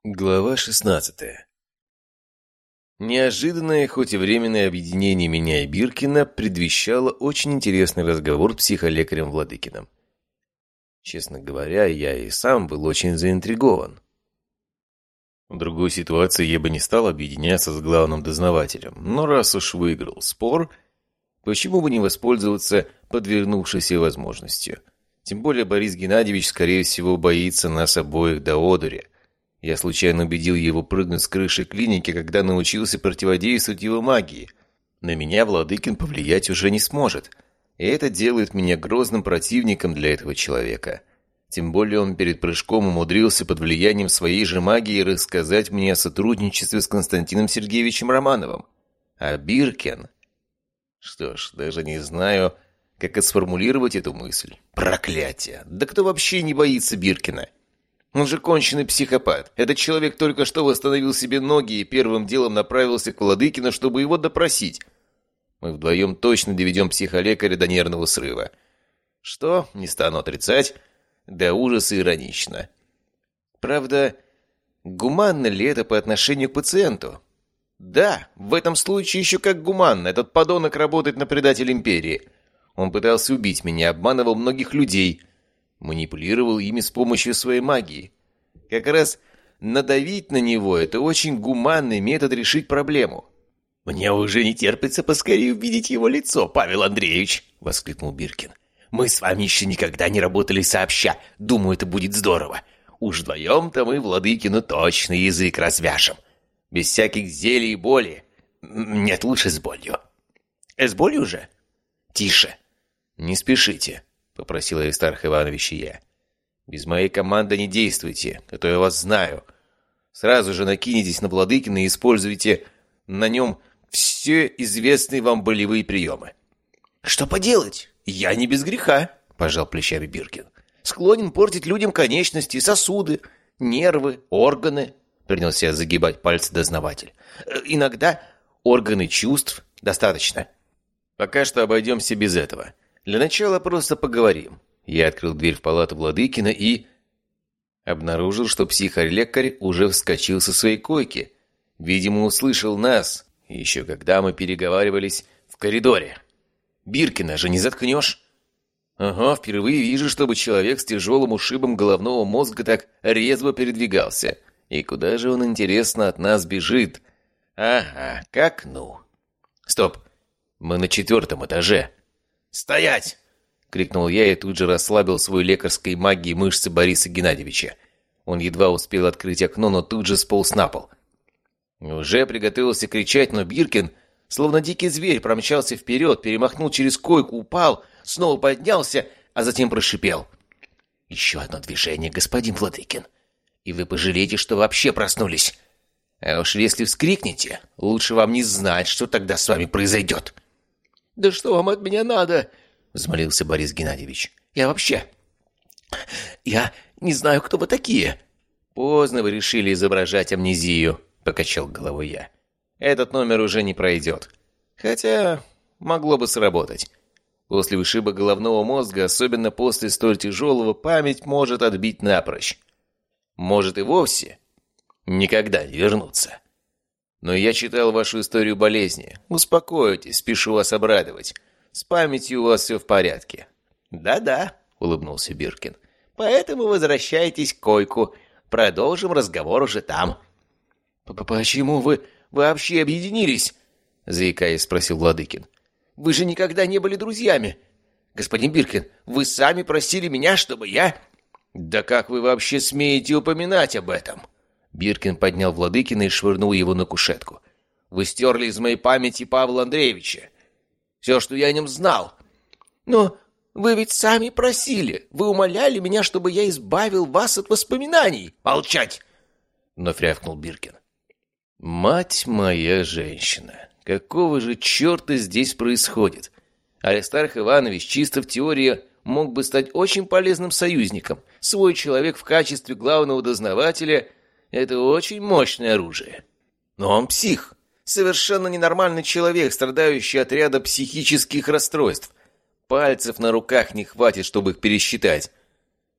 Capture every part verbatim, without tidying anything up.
Глава шестнадцатая. Неожиданное, хоть и временное объединение меня и Биркина предвещало очень интересный разговор с психолекарем Владыкиным. Честно говоря, я и сам был очень заинтригован. В другой ситуации я бы не стал объединяться с главным дознавателем, но раз уж выиграл спор, почему бы не воспользоваться подвернувшейся возможностью? Тем более Борис Геннадьевич, скорее всего, боится нас обоих до одури. Я случайно убедил его прыгнуть с крыши клиники, когда научился противодействовать его магии. На меня Владыкин повлиять уже не сможет, и это делает меня грозным противником для этого человека. Тем более он перед прыжком умудрился под влиянием своей же магии рассказать мне о сотрудничестве с Константином Сергеевичем Романовым. А Биркин... Что ж, даже не знаю, как и сформулировать эту мысль. Проклятие! Да кто вообще не боится Биркина? Он же конченый психопат. Этот человек только что восстановил себе ноги и первым делом направился к Владыкину, чтобы его допросить. Мы вдвоем точно доведем психолекаря до нервного срыва. Что, не стану отрицать, до ужаса иронично. Правда, гуманно ли это по отношению к пациенту? Да, в этом случае еще как гуманно. Этот подонок работает на предателя империи. Он пытался убить меня, обманывал многих людей, манипулировал ими с помощью своей магии. Как раз надавить на него – это очень гуманный метод решить проблему. «Мне уже не терпится поскорее увидеть его лицо, Павел Андреевич!» – воскликнул Биркин. «Мы с вами еще никогда не работали сообща. Думаю, это будет здорово. Уж вдвоем-то мы Владыкину точно язык развяжем. Без всяких зелий и боли. Нет, лучше с болью». «Э, с болью уже?» «Тише. Не спешите», — попросил Аристарх Иванович и я. «Без моей команды не действуйте, а то я вас знаю. Сразу же накинетесь на Владыкина и используйте на нем все известные вам болевые приемы». «Что поделать? Я не без греха», — пожал плечами Биркин. «Склонен портить людям конечности, сосуды, нервы, органы», — принялся загибать пальцы дознаватель. «Иногда органы чувств достаточно». «Пока что обойдемся без этого. Для начала просто поговорим». Я открыл дверь в палату Владыкина и... обнаружил, что психолекарь уже вскочил со своей койки. Видимо, услышал нас, еще когда мы переговаривались в коридоре. «Биркина же не заткнешь?» «Ага, впервые вижу, чтобы человек с тяжелым ушибом головного мозга так резво передвигался. И куда же он, интересно, от нас бежит? Ага, к окну. Стоп, мы на четвертом этаже». «Стоять!» — крикнул я и тут же расслабил свой лекарской магией мышцы Бориса Геннадьевича. Он едва успел открыть окно, но тут же сполз на пол. Уже приготовился кричать, но Биркин, словно дикий зверь, промчался вперед, перемахнул через койку, упал, снова поднялся, а затем прошипел. «Еще одно движение, господин Владыкин, и вы пожалеете, что вообще проснулись. А уж если вскрикнете, лучше вам не знать, что тогда с вами произойдет». «Да что вам от меня надо?» — взмолился Борис Геннадьевич. «Я вообще... Я не знаю, кто вы такие». «Поздно вы решили изображать амнезию», — покачал головой я. «Этот номер уже не пройдет. Хотя могло бы сработать. После ушиба головного мозга, особенно после столь тяжелого, память может отбить напрочь. Может и вовсе никогда не вернуться. Но я читал вашу историю болезни. Успокойтесь, спешу вас обрадовать. С памятью у вас все в порядке». «Да-да», — улыбнулся Биркин. «Поэтому возвращайтесь к койку. Продолжим разговор уже там». «Почему вы вообще объединились?» — заикаясь, спросил Владыкин. «Вы же никогда не были друзьями. Господин Биркин, вы сами просили меня, чтобы я...» «Да как вы вообще смеете упоминать об этом?» Биркин поднял Владыкина и швырнул его на кушетку. «Вы стерли из моей памяти Павла Андреевича. Все, что я о нем знал». «Но вы ведь сами просили. Вы умоляли меня, чтобы я избавил вас от воспоминаний». «Молчать!» — вновь рявкнул Биркин. «Мать моя женщина! Какого же черта здесь происходит? Аристарх Иванович чисто в теории мог бы стать очень полезным союзником. Свой человек в качестве главного дознавателя — это очень мощное оружие. Но он псих, совершенно ненормальный человек, страдающий от ряда психических расстройств. Пальцев на руках не хватит, чтобы их пересчитать.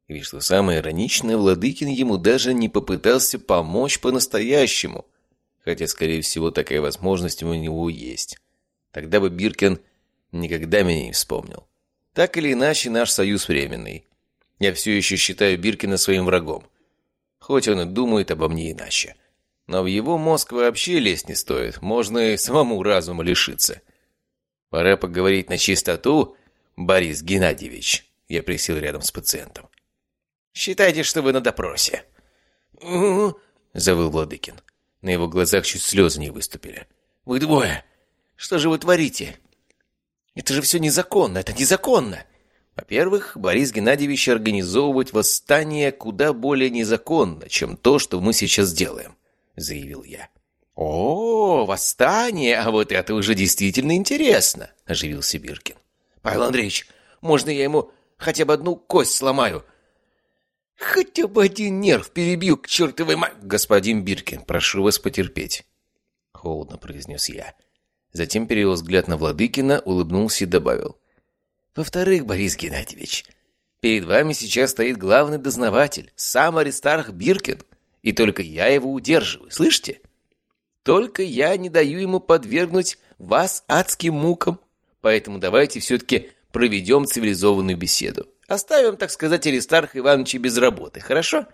И что самое ироничное, Владыкин ему даже не попытался помочь по-настоящему, хотя, скорее всего, такая возможность у него есть. Тогда бы Биркин никогда меня не вспомнил. Так или иначе, наш союз временный. Я все еще считаю Биркина своим врагом, хоть он и думает обо мне иначе. Но в его мозг вообще лезть не стоит, можно и самому разума лишиться. Пора поговорить на чистоту, Борис Геннадьевич. Я присел рядом с пациентом. Считайте, что вы на допросе. «Угу», — завыл Владыкин. На его глазах чуть слезы не выступили. «Вы двое! Что же вы творите? Это же все незаконно, это незаконно!» Во-первых, Борис Геннадьевич организовывать восстание куда более незаконно, чем то, что мы сейчас делаем, заявил я. «О, восстание! А вот это уже действительно интересно!» — оживился Биркин. «Павел Андреевич, можно я ему хотя бы одну кость сломаю? Хотя бы один нерв перебью к чертовой ма...» «Господин Биркин, прошу вас потерпеть», — холодно произнес я. Затем перевел взгляд на Владыкина, улыбнулся и добавил. «Во-вторых, Борис Геннадьевич, перед вами сейчас стоит главный дознаватель, сам Аристарх Биркин, и только я его удерживаю, слышите? Только я не даю ему подвергнуть вас адским мукам, поэтому давайте все-таки проведем цивилизованную беседу. Оставим, так сказать, Аристарха Ивановича без работы, хорошо?»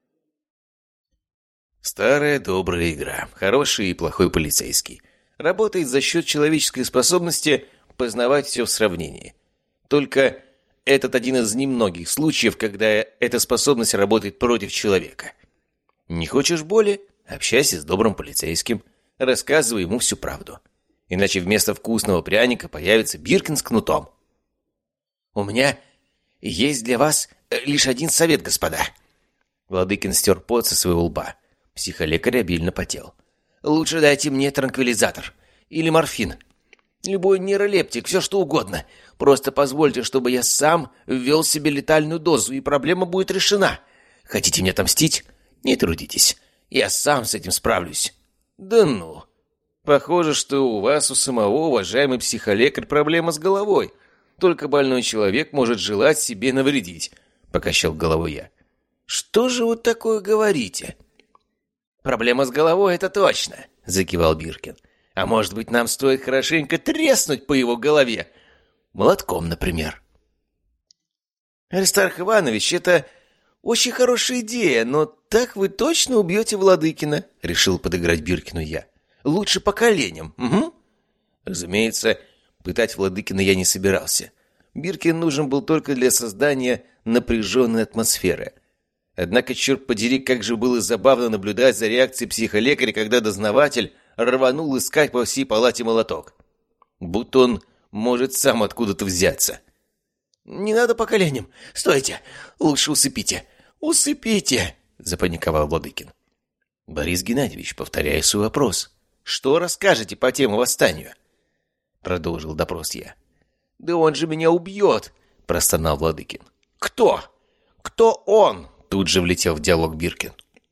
Старая добрая игра. Хороший и плохой полицейский. Работает за счет человеческой способности познавать все в сравнении. Только этот один из немногих случаев, когда эта способность работает против человека. Не хочешь боли? Общайся с добрым полицейским. Рассказывай ему всю правду. Иначе вместо вкусного пряника появится Биркин с кнутом. «У меня есть для вас лишь один совет, господа». Владыкин стер пот со своего лба. Психолекарь обильно потел. «Лучше дайте мне транквилизатор. Или морфин. Любой нейролептик, все что угодно. Просто позвольте, чтобы я сам ввел себе летальную дозу, и проблема будет решена. Хотите мне отомстить? Не трудитесь. Я сам с этим справлюсь». «Да ну. Похоже, что у вас у самого, уважаемый психолекарь, проблема с головой. Только больной человек может желать себе навредить», — покачал головой я. «Что же вы такое говорите?» «Проблема с головой, это точно», — закивал Биркин. «А может быть, нам стоит хорошенько треснуть по его голове? Молотком, например». «Аристарх Иванович, это очень хорошая идея, но так вы точно убьете Владыкина», — решил подыграть Биркину я. «Лучше по коленям, угу». Разумеется, пытать Владыкина я не собирался. Биркин нужен был только для создания напряженной атмосферы. Однако, черт подери, как же было забавно наблюдать за реакцией психолекаря, когда дознаватель рванул искать по всей палате молоток. Будто он может сам откуда-то взяться. «Не надо по коленям. Стойте. Лучше усыпите. Усыпите!» — запаниковал Владыкин. «Борис Геннадьевич, повторяю свой вопрос. Что расскажете по теме восстанию?» Продолжил допрос я. «Да он же меня убьет!» — простонал Владыкин. «Кто? Кто он?» — тут же влетел в диалог Биркин.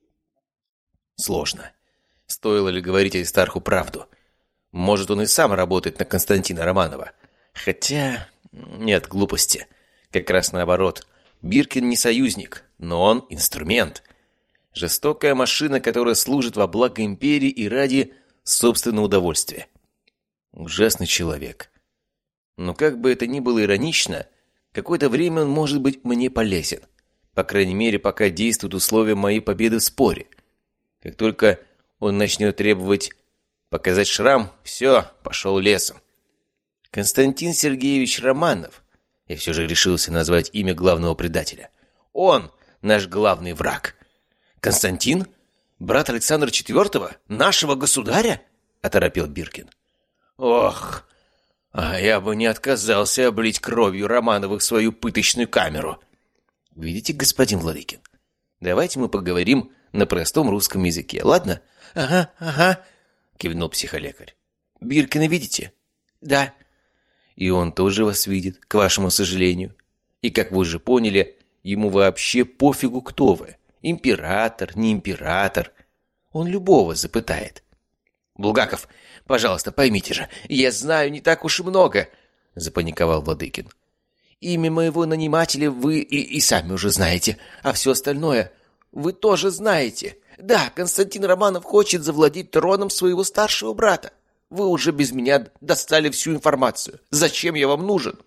Сложно. Стоило ли говорить Аристарху правду? Может, он и сам работает на Константина Романова. Хотя... Нет, глупости. Как раз наоборот. Биркин не союзник, но он инструмент. Жестокая машина, которая служит во благо империи и ради собственного удовольствия. Ужасный человек. Но как бы это ни было иронично, какое-то время он может быть мне полезен. По крайней мере, пока действуют условия моей победы в споре. Как только он начнет требовать показать шрам, все, пошел лесом. Константин Сергеевич Романов, я все же решился назвать имя главного предателя. Он наш главный враг. Константин? Брат Александра Четвертого? Нашего государя? Оторопел Биркин. Ох, а я бы не отказался облить кровью Романовых свою пыточную камеру. Видите, господин Владыкин, давайте мы поговорим на простом русском языке, ладно? Ага, ага, кивнул психолекарь. Биркина видите? Да. И он тоже вас видит, к вашему сожалению. И, как вы уже поняли, ему вообще пофигу, кто вы. Император, не император. Он любого запытает. Булгаков, пожалуйста, поймите же, я знаю не так уж и много, запаниковал Владыкин. Имя моего нанимателя вы и, и сами уже знаете, а все остальное вы тоже знаете. Да, Константин Романов хочет завладеть троном своего старшего брата. Вы уже без меня достали всю информацию. Зачем я вам нужен?»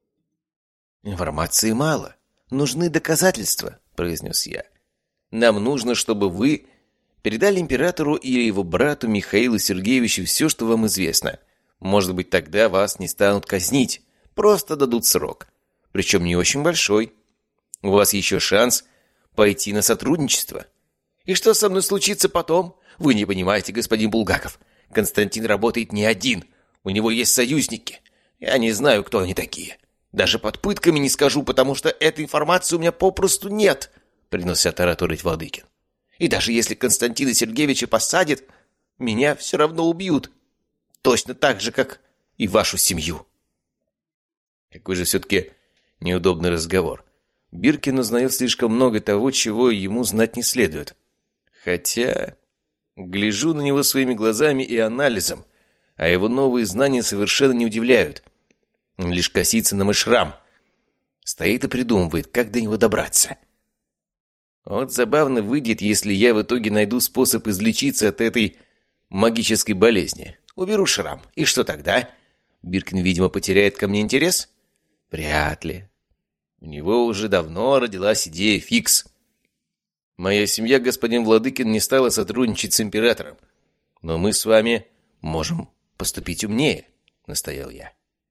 «Информации мало. Нужны доказательства», — произнес я. «Нам нужно, чтобы вы передали императору или его брату Михаилу Сергеевичу все, что вам известно. Может быть, тогда вас не станут казнить, просто дадут срок. Причем не очень большой. У вас еще шанс пойти на сотрудничество». «И что со мной случится потом? Вы не понимаете, господин Булгаков. Константин работает не один. У него есть союзники. Я не знаю, кто они такие. Даже под пытками не скажу, потому что этой информации у меня попросту нет», — принялся тараторить Владыкин. «И даже если Константина Сергеевича посадят, меня все равно убьют. Точно так же, как и вашу семью». Какой же все-таки неудобный разговор. Биркин узнает слишком много того, чего ему знать не следует. Хотя, гляжу на него своими глазами и анализом, а его новые знания совершенно не удивляют. Он лишь косится на мой шрам. Стоит и придумывает, как до него добраться. Вот забавно выйдет, если я в итоге найду способ излечиться от этой магической болезни. Уберу шрам. И что тогда? Биркин, видимо, потеряет ко мне интерес? Вряд ли. У него уже давно родилась идея фикс. Моя семья, господин Владыкин, не стала сотрудничать с императором. Но мы с вами можем поступить умнее, настоял я.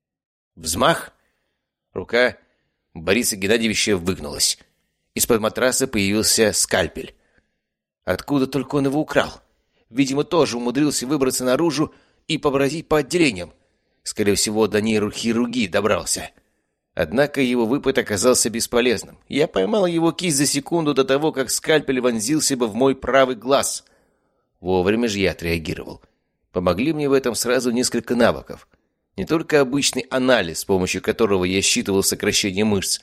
Взмах. Рука Бориса Геннадьевича выгнулась. Из-под матраса появился скальпель. Откуда только он его украл? Видимо, тоже умудрился выбраться наружу и побродить по отделениям. Скорее всего, до нейрохирургии добрался. Однако его выпад оказался бесполезным. Я поймал его кисть за секунду до того, как скальпель вонзился бы в мой правый глаз. Вовремя же я отреагировал. Помогли мне в этом сразу несколько навыков. Не только обычный анализ, с помощью которого я считывал сокращение мышц,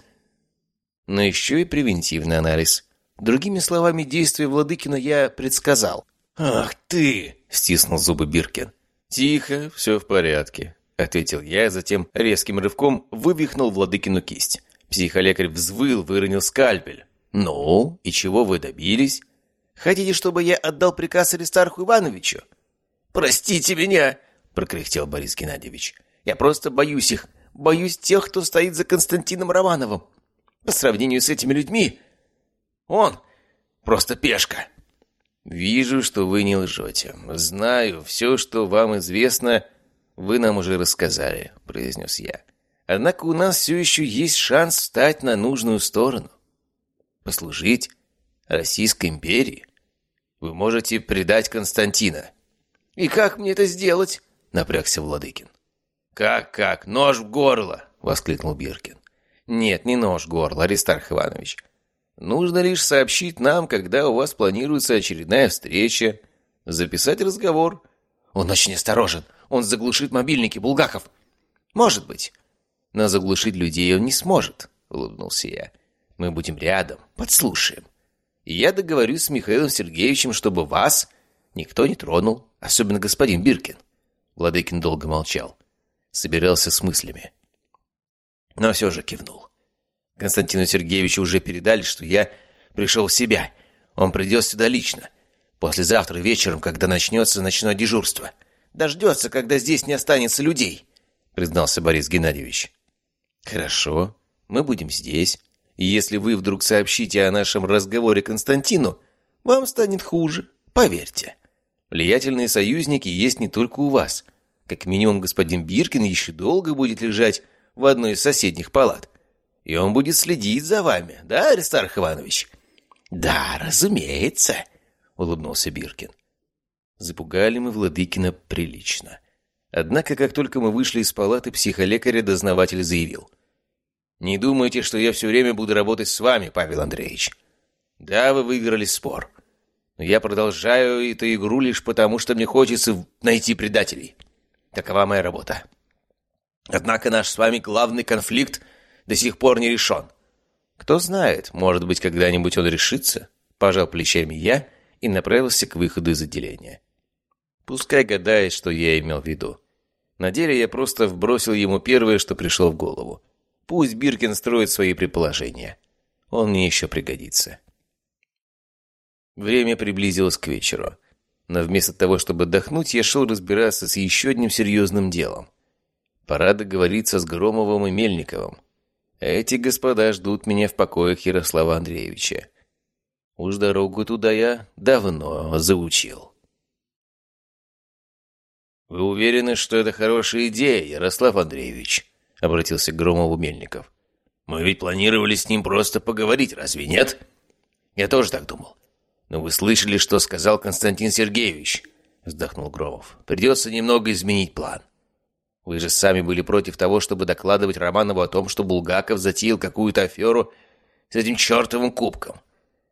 но еще и превентивный анализ. Другими словами, действия Владыкина я предсказал. «Ах ты!» — стиснул зубы Биркин. «Тихо, все в порядке», — ответил я, затем резким рывком вывихнул Владыкину кисть. Психолекарь взвыл, выронил скальпель. «Ну, и чего вы добились? Хотите, чтобы я отдал приказ Аристарху Ивановичу?» «Простите меня!» — прокряхтел Борис Геннадьевич. «Я просто боюсь их. Боюсь тех, кто стоит за Константином Романовым. По сравнению с этими людьми, он просто пешка». «Вижу, что вы не лжете. Знаю, все, что вам известно, вы нам уже рассказали», — произнес я. «Однако у нас все еще есть шанс встать на нужную сторону. Послужить Российской империи. Вы можете предать Константина». «И как мне это сделать?» — напрягся Владыкин. «Как-как? Нож в горло!» — воскликнул Биркин. «Нет, не нож в горло, Аристарх Иванович. Нужно лишь сообщить нам, когда у вас планируется очередная встреча, записать разговор». «Он очень осторожен. Он заглушит мобильники, Булгаков». «Может быть. Но заглушить людей он не сможет», — улыбнулся я. «Мы будем рядом, подслушаем. И я договорюсь с Михаилом Сергеевичем, чтобы вас никто не тронул, особенно господин Биркин». Владыкин долго молчал. Собирался с мыслями. Но все же кивнул. Константину Сергеевичу уже передали, что я пришел в себя. Он придет сюда лично. Послезавтра вечером, когда начнется ночное дежурство. Дождется, когда здесь не останется людей, признался Борис Геннадьевич. Хорошо, мы будем здесь. И если вы вдруг сообщите о нашем разговоре Константину, вам станет хуже, поверьте. Влиятельные союзники есть не только у вас. Как минимум, господин Биркин еще долго будет лежать в одной из соседних палат. И он будет следить за вами, да, Аристарх Иванович?» «Да, разумеется», — улыбнулся Биркин. Запугали мы Владыкина прилично. Однако, как только мы вышли из палаты психолекаря, дознаватель заявил: «Не думайте, что я все время буду работать с вами, Павел Андреевич. Да, вы выиграли спор. Но я продолжаю эту игру лишь потому, что мне хочется найти предателей. Такова моя работа. Однако наш с вами главный конфликт до сих пор не решен. Кто знает, может быть, когда-нибудь он решится?» Пожал плечами я и направился к выходу из отделения. Пускай гадает, что я имел в виду. На деле я просто вбросил ему первое, что пришло в голову. Пусть Биркин строит свои предположения. Он мне еще пригодится. Время приблизилось к вечеру. Но вместо того, чтобы отдохнуть, я шел разбираться с еще одним серьезным делом. Пора договориться с Громовым и Мельниковым. Эти господа ждут меня в покоях Ярослава Андреевича. Уж дорогу туда я давно заучил. «Вы уверены, что это хорошая идея, Ярослав Андреевич?» — обратился к Громову Мельников. «Мы ведь планировали с ним просто поговорить, разве нет?» «Я тоже так думал. Но вы слышали, что сказал Константин Сергеевич?» — вздохнул Громов. «Придется немного изменить план. Вы же сами были против того, чтобы докладывать Романову о том, что Булгаков затеял какую-то аферу с этим чертовым кубком».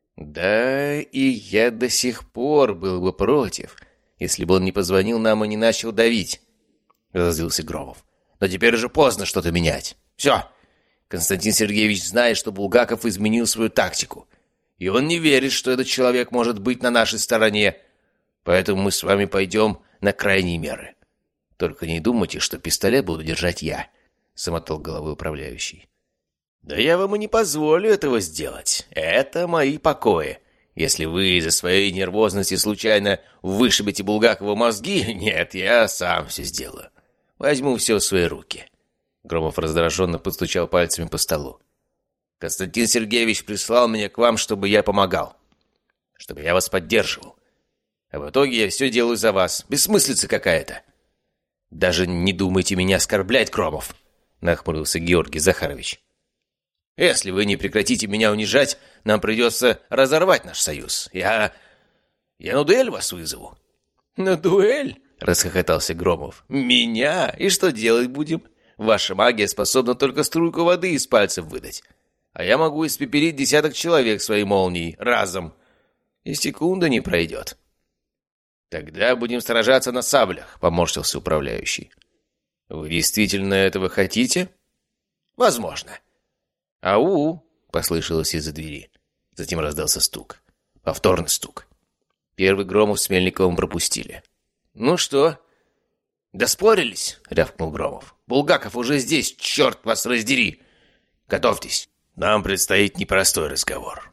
«Да, и я до сих пор был бы против, если бы он не позвонил нам и не начал давить», — разозлился Громов. «Но теперь уже поздно что-то менять. Все. Константин Сергеевич знает, что Булгаков изменил свою тактику. И он не верит, что этот человек может быть на нашей стороне. Поэтому мы с вами пойдем на крайние меры. Только не думайте, что пистолет буду держать я», — замотал головой управляющий. «Да я вам и не позволю этого сделать. Это мои покои. Если вы из-за своей нервозности случайно вышибете Булгакову мозги, нет, я сам все сделаю. Возьму все в свои руки». Громов раздраженно постучал пальцами по столу. «Константин Сергеевич прислал меня к вам, чтобы я помогал. Чтобы я вас поддерживал. А в итоге я все делаю за вас. Бессмыслица какая-то». «Даже не думайте меня оскорблять, Громов», — нахмурился Георгий Захарович. «Если вы не прекратите меня унижать, нам придется разорвать наш союз. Я... я на дуэль вас вызову». «На дуэль?» — расхохотался Громов. «Меня? И что делать будем? Ваша магия способна только струйку воды из пальцев выдать. А я могу испепелить десяток человек своей молнией разом. И секунда не пройдет». «Тогда будем сражаться на саблях», — поморщился управляющий. «Вы действительно этого хотите?» «Возможно». «Ау!» — послышалось из-за двери. Затем раздался стук. Повторный стук. Первый Громов с Мельниковым пропустили. «Ну что?» «Доспорились?» — рявкнул Громов. «Булгаков уже здесь, черт вас раздери! Готовьтесь, нам предстоит непростой разговор».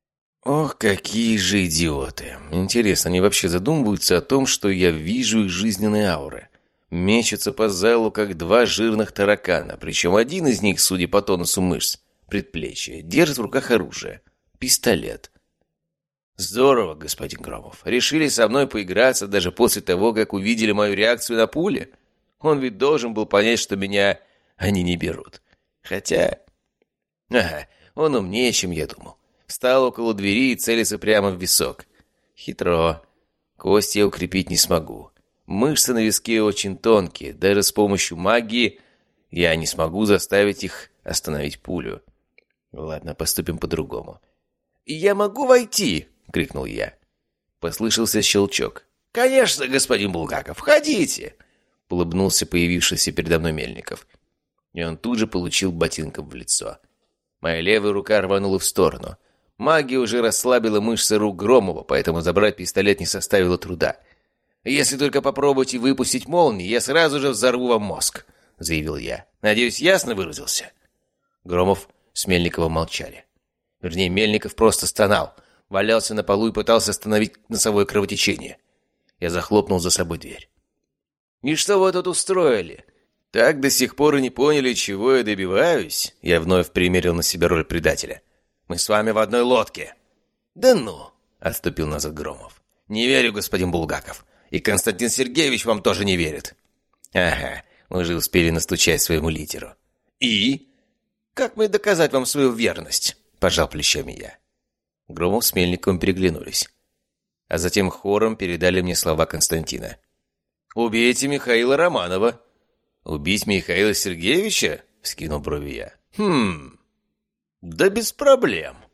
Ох, какие же идиоты! Интересно, они вообще задумываются о том, что я вижу их жизненные ауры? Мечутся по залу, как два жирных таракана, причем один из них, судя по тонусу мышц, предплечья, держит в руках оружие. Пистолет. Здорово, господин Громов. Решили со мной поиграться даже после того, как увидели мою реакцию на пули? Он ведь должен был понять, что меня они не берут. Хотя... Ага, он умнее, чем я думал. Встал около двери и целится прямо в висок. Хитро. Кости я укрепить не смогу. Мышцы на виске очень тонкие. Даже с помощью магии я не смогу заставить их остановить пулю. Ладно, поступим по-другому. «Я могу войти?» — крикнул я. Послышался щелчок. «Конечно, господин Булгаков, входите!» — улыбнулся появившийся передо мной Мельников. И он тут же получил ботинком в лицо. Моя левая рука рванула в сторону. Магия уже расслабила мышцы рук Громова, поэтому забрать пистолет не составило труда. «Если только попробуйте выпустить молнии, я сразу же взорву вам мозг», — заявил я. «Надеюсь, ясно выразился?» Громов с Мельниковым молчали. Вернее, Мельников просто стонал, валялся на полу и пытался остановить носовое кровотечение. Я захлопнул за собой дверь. «И что вы тут устроили? Так до сих пор и не поняли, чего я добиваюсь?» Я вновь примерил на себя роль предателя. «Мы с вами в одной лодке». «Да ну!» — отступил назад Громов. «Не верю, господин Булгаков. И Константин Сергеевич вам тоже не верит». «Ага, мы уже успели настучать своему лидеру». «И? Как мне доказать вам свою верность?» — пожал плечами я. Громов с Мельниковым переглянулись. А затем хором передали мне слова Константина. «Убейте Михаила Романова». «Убить Михаила Сергеевича?» — вскинул брови я. «Хм... да без проблем».